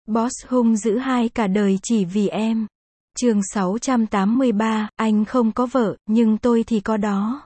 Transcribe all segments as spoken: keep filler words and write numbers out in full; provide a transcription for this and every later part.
Boss hung dữ hai cả đời chỉ vì em. Chương sáu trăm tám mươi ba, anh không có vợ, nhưng tôi thì có đó.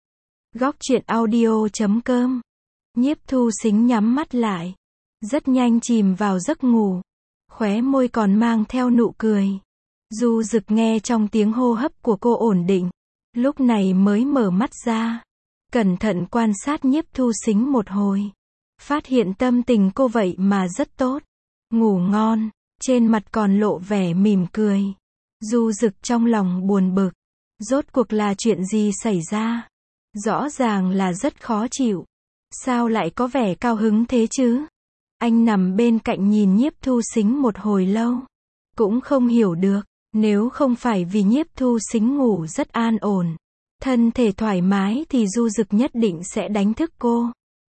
Góc truyện audio chấm com. Nhiếp Thu Sính nhắm mắt lại, rất nhanh chìm vào giấc ngủ, khóe môi còn mang theo nụ cười. Du Dực nghe trong tiếng hô hấp của cô ổn định, lúc này mới mở mắt ra, cẩn thận quan sát Nhiếp Thu Sính một hồi, phát hiện tâm tình cô vậy mà rất tốt, ngủ ngon, trên mặt còn lộ vẻ mỉm cười. Du Dực trong lòng buồn bực, rốt cuộc là chuyện gì xảy ra? Rõ ràng là rất khó chịu, sao lại có vẻ cao hứng thế chứ? Anh nằm bên cạnh nhìn Nhiếp Thu Sính một hồi lâu, cũng không hiểu được, nếu không phải vì Nhiếp Thu Sính ngủ rất an ổn, thân thể thoải mái thì Du Dực nhất định sẽ đánh thức cô.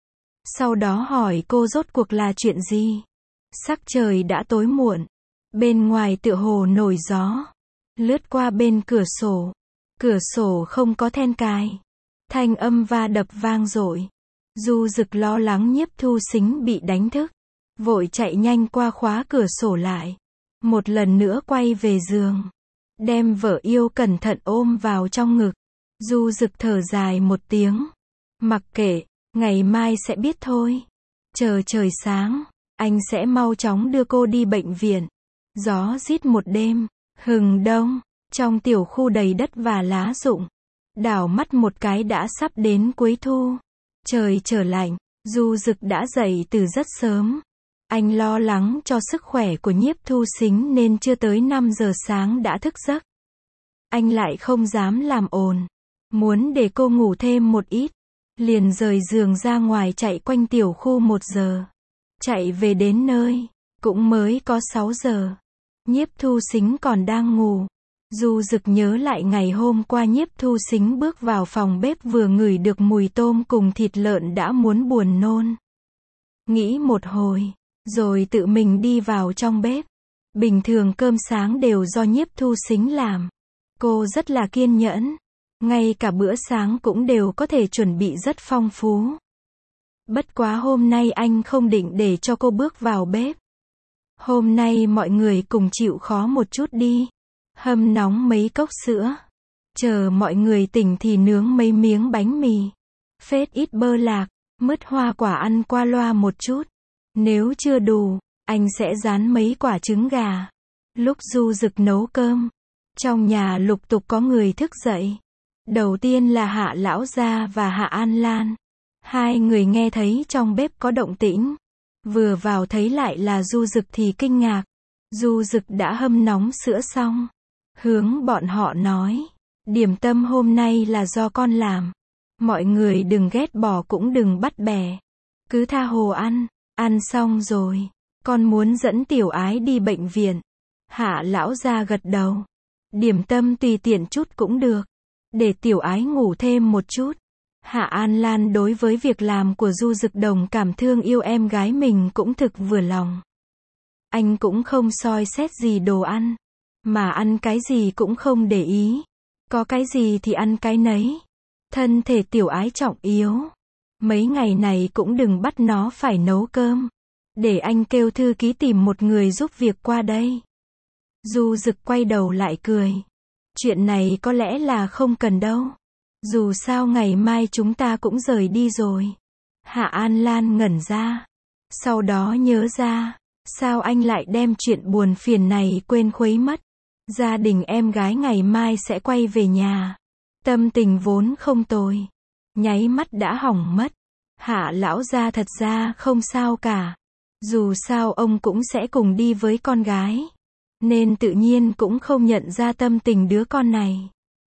Sau đó hỏi cô rốt cuộc là chuyện gì? Sắc trời đã tối muộn, bên ngoài tựa hồ nổi gió, lướt qua bên cửa sổ, cửa sổ không có then cài, thanh âm va đập vang dội. Du Dực lo lắng Nhiếp Thu Sính bị đánh thức, vội chạy nhanh qua khóa cửa sổ lại, một lần nữa quay về giường, đem vợ yêu cẩn thận ôm vào trong ngực. Du Dực thở dài một tiếng, mặc kệ, ngày mai sẽ biết thôi. Chờ trời sáng, anh sẽ mau chóng đưa cô đi bệnh viện. Gió rít một đêm, hừng đông, trong tiểu khu đầy đất và lá rụng. Đảo mắt một cái đã sắp đến cuối thu. Trời trở lạnh, Du Dực đã dậy từ rất sớm. Anh lo lắng cho sức khỏe của Nhiếp Thu Sính nên chưa tới năm giờ sáng đã thức giấc. Anh lại không dám làm ồn, muốn để cô ngủ thêm một ít, liền rời giường ra ngoài chạy quanh tiểu khu một giờ. Chạy về đến nơi, cũng mới có sáu giờ. Nhiếp Thu Sính còn đang ngủ. Du Dực nhớ lại ngày hôm qua Nhiếp Thu Sính bước vào phòng bếp vừa ngửi được mùi tôm cùng thịt lợn đã muốn buồn nôn. Nghĩ một hồi, rồi tự mình đi vào trong bếp. Bình thường cơm sáng đều do Nhiếp Thu Sính làm. Cô rất là kiên nhẫn. Ngay cả bữa sáng cũng đều có thể chuẩn bị rất phong phú. Bất quá hôm nay anh không định để cho cô bước vào bếp. Hôm nay mọi người cùng chịu khó một chút đi. Hâm nóng mấy cốc sữa. Chờ mọi người tỉnh thì nướng mấy miếng bánh mì. Phết ít bơ lạc, mứt hoa quả ăn qua loa một chút. Nếu chưa đủ, anh sẽ rán mấy quả trứng gà. Lúc Du Dực nấu cơm, trong nhà lục tục có người thức dậy. Đầu tiên là Hạ Lão Gia và Hạ An Lan. Hai người nghe thấy trong bếp có động tĩnh. Vừa vào thấy lại là Du Dực thì kinh ngạc. Du Dực đã hâm nóng sữa xong. Hướng bọn họ nói, điểm tâm hôm nay là do con làm. Mọi người đừng ghét bỏ cũng đừng bắt bẻ. Cứ tha hồ ăn, ăn xong rồi. Con muốn dẫn Tiểu Ái đi bệnh viện. Hạ Lão Gia gật đầu. Điểm tâm tùy tiện chút cũng được. Để Tiểu Ái ngủ thêm một chút. Hạ An Lan đối với việc làm của Du Dực đồng cảm thương yêu em gái mình cũng thực vừa lòng. Anh cũng không soi xét gì đồ ăn, mà ăn cái gì cũng không để ý. Có cái gì thì ăn cái nấy. Thân thể Tiểu Ái trọng yếu. Mấy ngày này cũng đừng bắt nó phải nấu cơm. Để anh kêu thư ký tìm một người giúp việc qua đây. Du Dực quay đầu lại cười. Chuyện này có lẽ là không cần đâu. Dù sao ngày mai chúng ta cũng rời đi rồi. Hạ An Lan ngẩn ra. Sau đó nhớ ra, sao anh lại đem chuyện buồn phiền này quên khuấy mất. Gia đình em gái ngày mai sẽ quay về nhà. Tâm tình vốn không tồi, nháy mắt đã hỏng mất. Hạ Lão Gia thật ra không sao cả. Dù sao ông cũng sẽ cùng đi với con gái, nên tự nhiên cũng không nhận ra tâm tình đứa con này.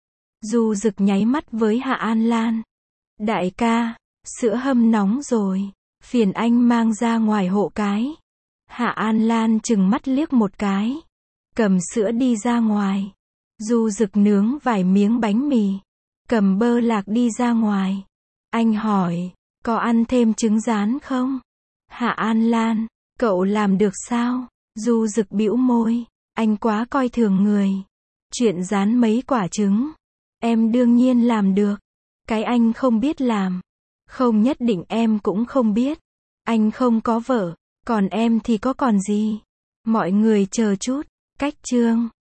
Du Dực nháy mắt với Hạ An Lan. Đại ca, sữa hâm nóng rồi, phiền anh mang ra ngoài hộ cái. Hạ An Lan chừng mắt liếc một cái, cầm sữa đi ra ngoài. Du Dực nướng vài miếng bánh mì, cầm bơ lạc đi ra ngoài. Anh hỏi, có ăn thêm trứng rán không? Hạ An Lan, cậu làm được sao? Du Dực bĩu môi, anh quá coi thường người. Chuyện rán mấy quả trứng, em đương nhiên làm được. Cái anh không biết làm, không nhất định em cũng không biết. Anh không có vợ, còn em thì có còn gì. Mọi người chờ chút. Cách chương